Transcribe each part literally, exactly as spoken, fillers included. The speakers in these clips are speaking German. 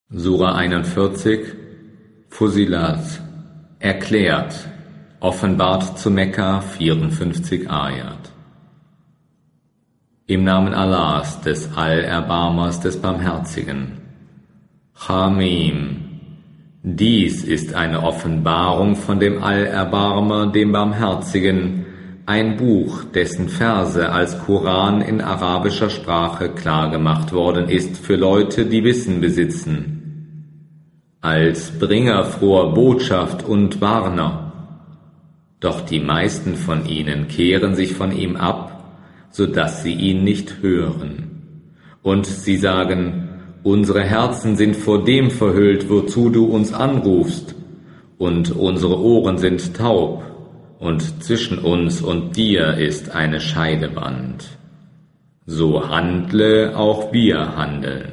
Sura einundvierzig, Fussilat, erklärt, offenbart zu Mekka, vierundfünfzig Ayat. Im Namen Allahs, des Allerbarmers, des Barmherzigen. Hamim. Dies ist eine Offenbarung von dem Allerbarmer, dem Barmherzigen, ein Buch, dessen Verse als Koran in arabischer Sprache klargemacht worden ist für Leute, die Wissen besitzen. Als Bringer froher Botschaft und Warner. Doch die meisten von ihnen kehren sich von ihm ab, so dass sie ihn nicht hören. Und sie sagen, unsere Herzen sind vor dem verhüllt, wozu du uns anrufst, und unsere Ohren sind taub, und zwischen uns und dir ist eine Scheidewand. So handle, auch wir handeln.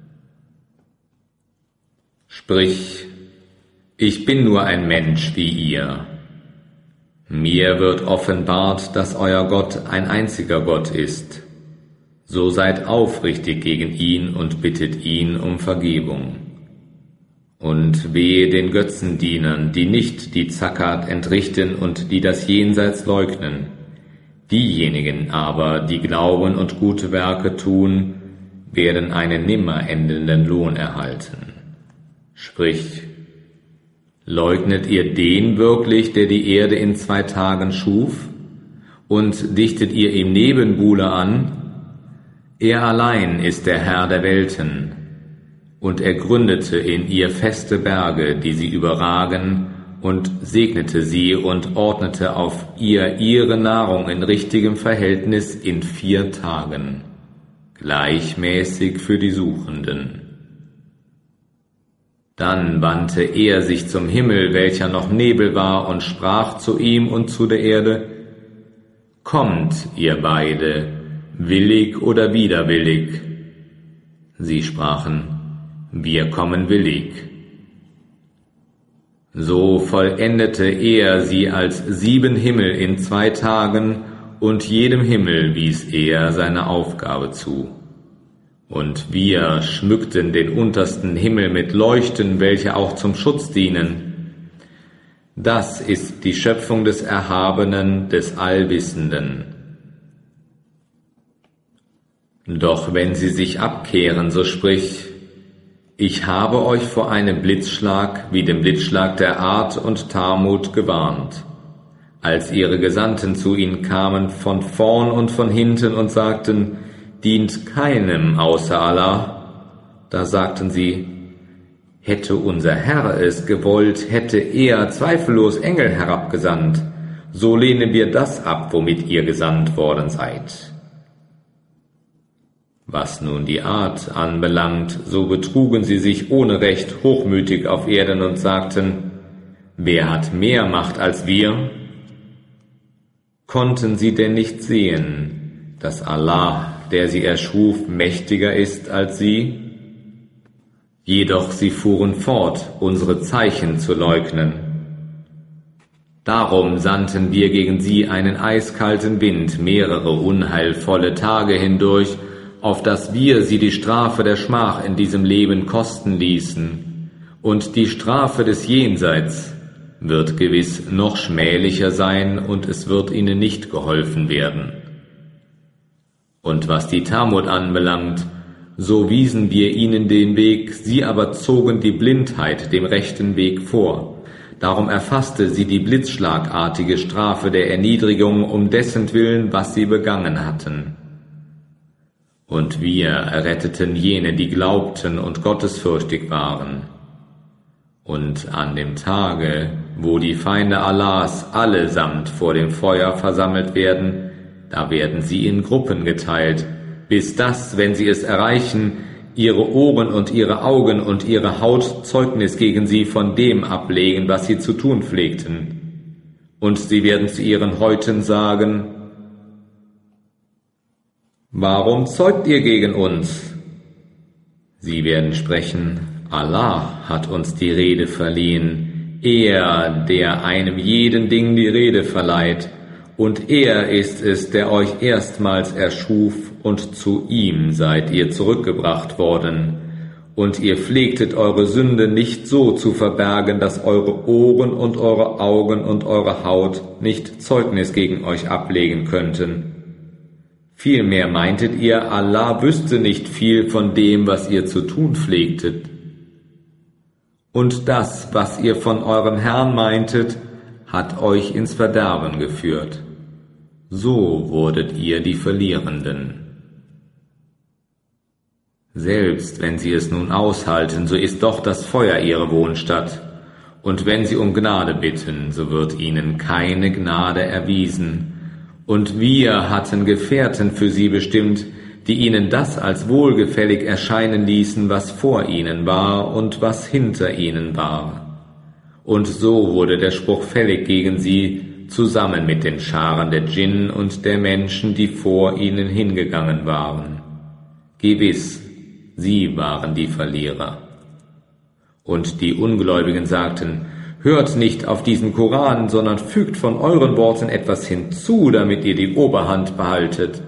Sprich, ich bin nur ein Mensch wie ihr. Mir wird offenbart, dass euer Gott ein einziger Gott ist. So seid aufrichtig gegen ihn und bittet ihn um Vergebung. Und wehe den Götzendienern, die nicht die Zakat entrichten und die das Jenseits leugnen. Diejenigen aber, die glauben und gute Werke tun, werden einen nimmer endenden Lohn erhalten. Sprich, leugnet ihr den wirklich, der die Erde in zwei Tagen schuf, und dichtet ihr ihm Nebenbuhler an? Er allein ist der Herr der Welten, und er gründete in ihr feste Berge, die sie überragen, und segnete sie und ordnete auf ihr ihre Nahrung in richtigem Verhältnis in vier Tagen, gleichmäßig für die Suchenden. Dann wandte er sich zum Himmel, welcher noch Nebel war, und sprach zu ihm und zu der Erde, Kommt, ihr beide, willig oder widerwillig? Sie sprachen, Wir kommen willig. So vollendete er sie als sieben Himmel in zwei Tagen, und jedem Himmel wies er seine Aufgabe zu. Und wir schmückten den untersten Himmel mit Leuchten, welche auch zum Schutz dienen. Das ist die Schöpfung des Erhabenen, des Allwissenden. Doch wenn sie sich abkehren, so sprich, ich habe euch vor einem Blitzschlag, wie dem Blitzschlag der Art und Thamud, gewarnt, als ihre Gesandten zu ihnen kamen, von vorn und von hinten, und sagten, dient keinem außer Allah. Da sagten sie, hätte unser Herr es gewollt, hätte er zweifellos Engel herabgesandt, so lehnen wir das ab, womit ihr gesandt worden seid. Was nun die Art anbelangt, so betrugen sie sich ohne Recht hochmütig auf Erden und sagten, wer hat mehr Macht als wir? Konnten sie denn nicht sehen, dass Allah, der sie erschuf, mächtiger ist als sie? Jedoch sie fuhren fort, unsere Zeichen zu leugnen. Darum sandten wir gegen sie einen eiskalten Wind mehrere unheilvolle Tage hindurch, auf dass wir sie die Strafe der Schmach in diesem Leben kosten ließen. Und die Strafe des Jenseits wird gewiss noch schmählicher sein, und es wird ihnen nicht geholfen werden. Und was die Thamud anbelangt, so wiesen wir ihnen den Weg, sie aber zogen die Blindheit dem rechten Weg vor. Darum erfasste sie die blitzschlagartige Strafe der Erniedrigung um dessen Willen, was sie begangen hatten. Und wir erretteten jene, die glaubten und gottesfürchtig waren. Und an dem Tage, wo die Feinde Allahs allesamt vor dem Feuer versammelt werden, da werden sie in Gruppen geteilt, bis dass, wenn sie es erreichen, ihre Ohren und ihre Augen und ihre Haut Zeugnis gegen sie von dem ablegen, was sie zu tun pflegten. Und sie werden zu ihren Häuten sagen, warum zeugt ihr gegen uns? Sie werden sprechen, Allah hat uns die Rede verliehen, er, der einem jeden Ding die Rede verleiht, und er ist es, der euch erstmals erschuf, und zu ihm seid ihr zurückgebracht worden, und ihr pflegtet eure Sünde nicht so zu verbergen, dass eure Ohren und eure Augen und eure Haut nicht Zeugnis gegen euch ablegen könnten. Vielmehr meintet ihr, Allah wüsste nicht viel von dem, was ihr zu tun pflegtet. Und das, was ihr von eurem Herrn meintet, hat euch ins Verderben geführt. So wurdet ihr die Verlierenden. Selbst wenn sie es nun aushalten, so ist doch das Feuer ihre Wohnstatt. Und wenn sie um Gnade bitten, so wird ihnen keine Gnade erwiesen. Und wir hatten Gefährten für sie bestimmt, die ihnen das als wohlgefällig erscheinen ließen, was vor ihnen war und was hinter ihnen war. Und so wurde der Spruch fällig gegen sie, zusammen mit den Scharen der Djinn und der Menschen, die vor ihnen hingegangen waren. Gewiss, sie waren die Verlierer. Und die Ungläubigen sagten, hört nicht auf diesen Koran, sondern fügt von euren Worten etwas hinzu, damit ihr die Oberhand behaltet.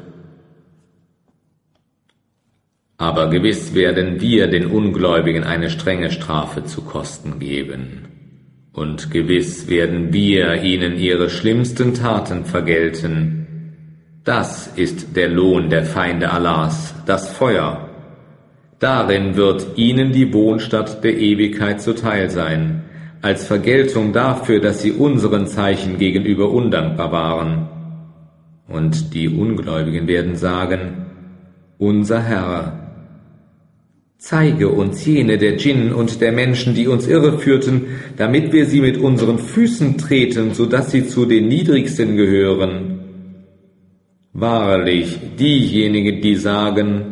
Aber gewiss werden wir den Ungläubigen eine strenge Strafe zu Kosten geben. Und gewiss werden wir ihnen ihre schlimmsten Taten vergelten. Das ist der Lohn der Feinde Allahs, das Feuer. Darin wird ihnen die Wohnstatt der Ewigkeit zuteil sein, als Vergeltung dafür, dass sie unseren Zeichen gegenüber undankbar waren. Und die Ungläubigen werden sagen, unser Herr, zeige uns jene der Djinn und der Menschen, die uns irreführten, damit wir sie mit unseren Füßen treten, so dass sie zu den Niedrigsten gehören. Wahrlich, diejenigen, die sagen,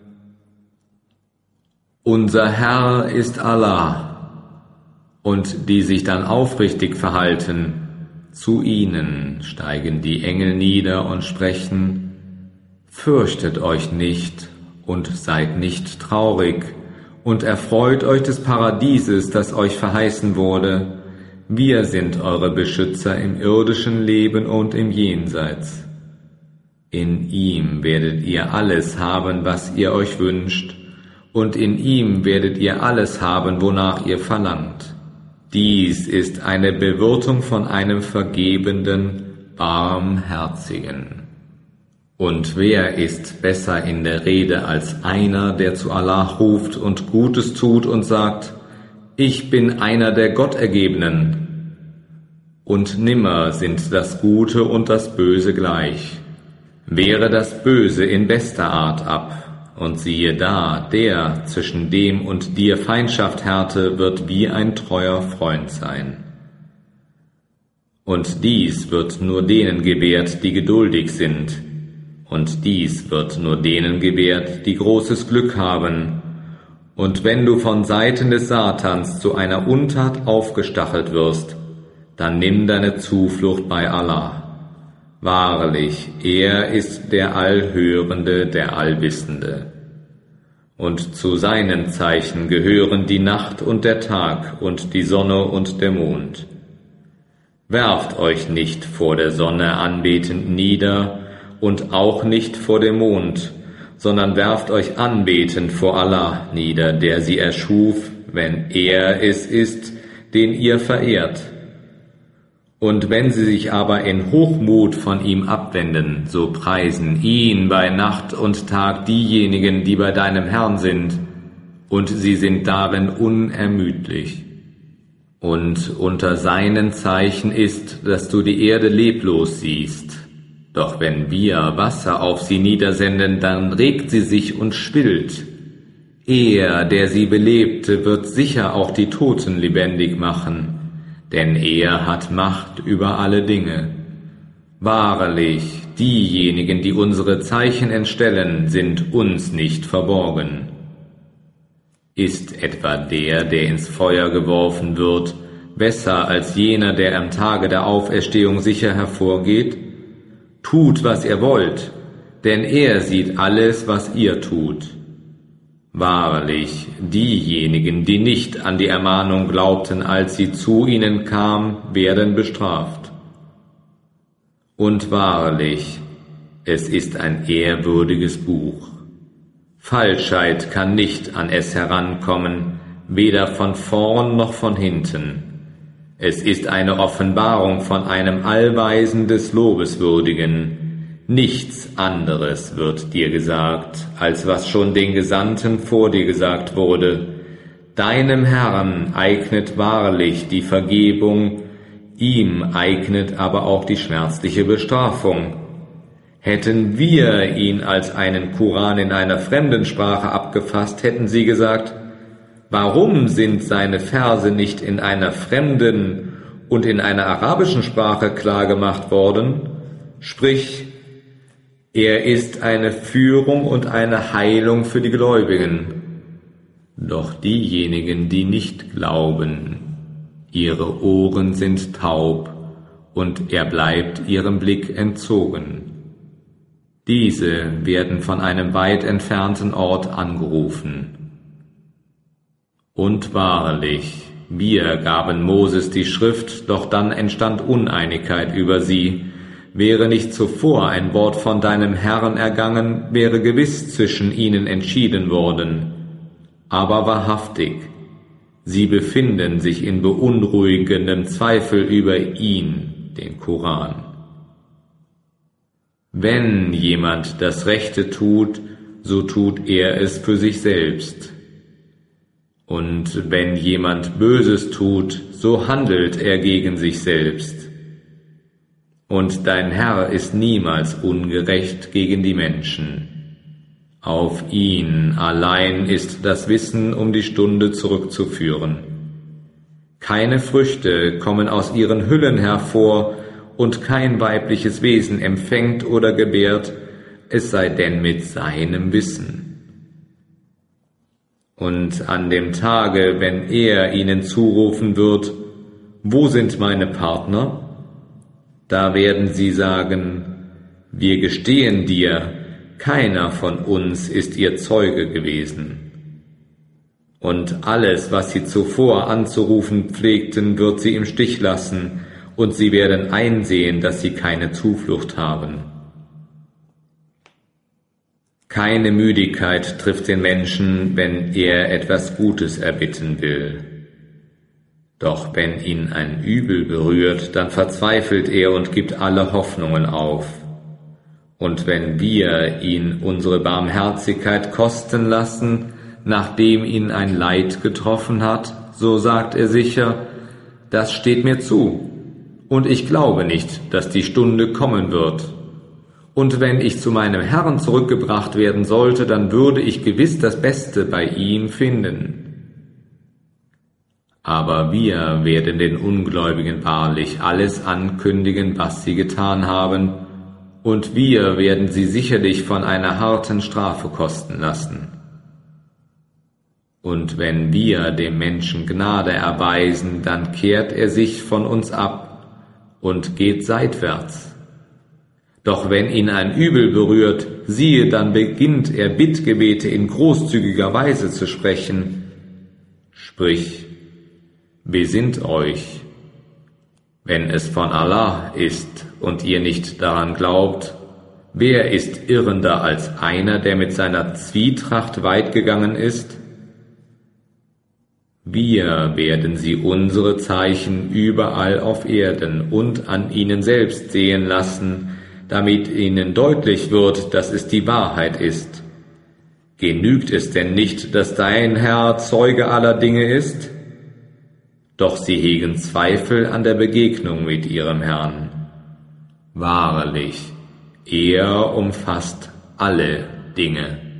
unser Herr ist Allah, und die sich dann aufrichtig verhalten, zu ihnen steigen die Engel nieder und sprechen, fürchtet euch nicht und seid nicht traurig und erfreut euch des Paradieses, das euch verheißen wurde. Wir sind eure Beschützer im irdischen Leben und im Jenseits. In ihm werdet ihr alles haben, was ihr euch wünscht, und in ihm werdet ihr alles haben, wonach ihr verlangt. Dies ist eine Bewirtung von einem vergebenden, barmherzigen. Und wer ist besser in der Rede als einer, der zu Allah ruft und Gutes tut und sagt, ich bin einer der Gottergebenen. Und nimmer sind das Gute und das Böse gleich. Wehre das Böse in bester Art ab. Und siehe da, der zwischen dem und dir Feindschaft härte, wird wie ein treuer Freund sein. Und dies wird nur denen gewährt, die geduldig sind. Und dies wird nur denen gewährt, die großes Glück haben. Und wenn du von Seiten des Satans zu einer Untat aufgestachelt wirst, dann nimm deine Zuflucht bei Allah. Wahrlich, er ist der Allhörende, der Allwissende. Und zu seinen Zeichen gehören die Nacht und der Tag und die Sonne und der Mond. Werft euch nicht vor der Sonne anbetend nieder und auch nicht vor dem Mond, sondern werft euch anbetend vor Allah nieder, der sie erschuf, wenn er es ist, den ihr verehrt. Und wenn sie sich aber in Hochmut von ihm abwenden, so preisen ihn bei Nacht und Tag diejenigen, die bei deinem Herrn sind, und sie sind darin unermüdlich. Und unter seinen Zeichen ist, dass du die Erde leblos siehst. Doch wenn wir Wasser auf sie niedersenden, dann regt sie sich und schwillt. Er, der sie belebte, wird sicher auch die Toten lebendig machen. Denn er hat Macht über alle Dinge. Wahrlich, diejenigen, die unsere Zeichen entstellen, sind uns nicht verborgen. Ist etwa der, der ins Feuer geworfen wird, besser als jener, der am Tage der Auferstehung sicher hervorgeht? Tut, was ihr wollt, denn er sieht alles, was ihr tut. Wahrlich, diejenigen, die nicht an die Ermahnung glaubten, als sie zu ihnen kam, werden bestraft. Und wahrlich, es ist ein ehrwürdiges Buch. Falschheit kann nicht an es herankommen, weder von vorn noch von hinten. Es ist eine Offenbarung von einem Allweisen des Lobeswürdigen. Nichts anderes wird dir gesagt, als was schon den Gesandten vor dir gesagt wurde. Deinem Herrn eignet wahrlich die Vergebung, ihm eignet aber auch die schmerzliche Bestrafung. Hätten wir ihn als einen Koran in einer fremden Sprache abgefasst, hätten sie gesagt, warum sind seine Verse nicht in einer fremden und in einer arabischen Sprache klargemacht worden? Sprich, er ist eine Führung und eine Heilung für die Gläubigen. Doch diejenigen, die nicht glauben, ihre Ohren sind taub und er bleibt ihrem Blick entzogen. Diese werden von einem weit entfernten Ort angerufen. Und wahrlich, wir gaben Moses die Schrift, doch dann entstand Uneinigkeit über sie. Wäre nicht zuvor ein Wort von deinem Herrn ergangen, wäre gewiss zwischen ihnen entschieden worden. Aber wahrhaftig, sie befinden sich in beunruhigendem Zweifel über ihn, den Koran. Wenn jemand das Rechte tut, so tut er es für sich selbst. Und wenn jemand Böses tut, so handelt er gegen sich selbst. Und dein Herr ist niemals ungerecht gegen die Menschen. Auf ihn allein ist das Wissen, um die Stunde zurückzuführen. Keine Früchte kommen aus ihren Hüllen hervor, und kein weibliches Wesen empfängt oder gebärt, es sei denn mit seinem Wissen. Und an dem Tage, wenn er ihnen zurufen wird, wo sind meine Partner? Da werden sie sagen, wir gestehen dir, keiner von uns ist ihr Zeuge gewesen. Und alles, was sie zuvor anzurufen pflegten, wird sie im Stich lassen, und sie werden einsehen, dass sie keine Zuflucht haben. Keine Müdigkeit trifft den Menschen, wenn er etwas Gutes erbitten will. Doch wenn ihn ein Übel berührt, dann verzweifelt er und gibt alle Hoffnungen auf. Und wenn wir ihn unsere Barmherzigkeit kosten lassen, nachdem ihn ein Leid getroffen hat, so sagt er sicher, das steht mir zu. Und ich glaube nicht, dass die Stunde kommen wird. Und wenn ich zu meinem Herrn zurückgebracht werden sollte, dann würde ich gewiss das Beste bei ihm finden. Aber wir werden den Ungläubigen wahrlich alles ankündigen, was sie getan haben, und wir werden sie sicherlich von einer harten Strafe kosten lassen. Und wenn wir dem Menschen Gnade erweisen, dann kehrt er sich von uns ab und geht seitwärts. Doch wenn ihn ein Übel berührt, siehe, dann beginnt er Bittgebete in großzügiger Weise zu sprechen. Sprich, besinnt euch, wenn es von Allah ist und ihr nicht daran glaubt, wer ist irrender als einer, der mit seiner Zwietracht weit gegangen ist? Wir werden sie unsere Zeichen überall auf Erden und an ihnen selbst sehen lassen, damit ihnen deutlich wird, dass es die Wahrheit ist. Genügt es denn nicht, dass dein Herr Zeuge aller Dinge ist? Doch sie hegen Zweifel an der Begegnung mit ihrem Herrn. Wahrlich, er umfasst alle Dinge.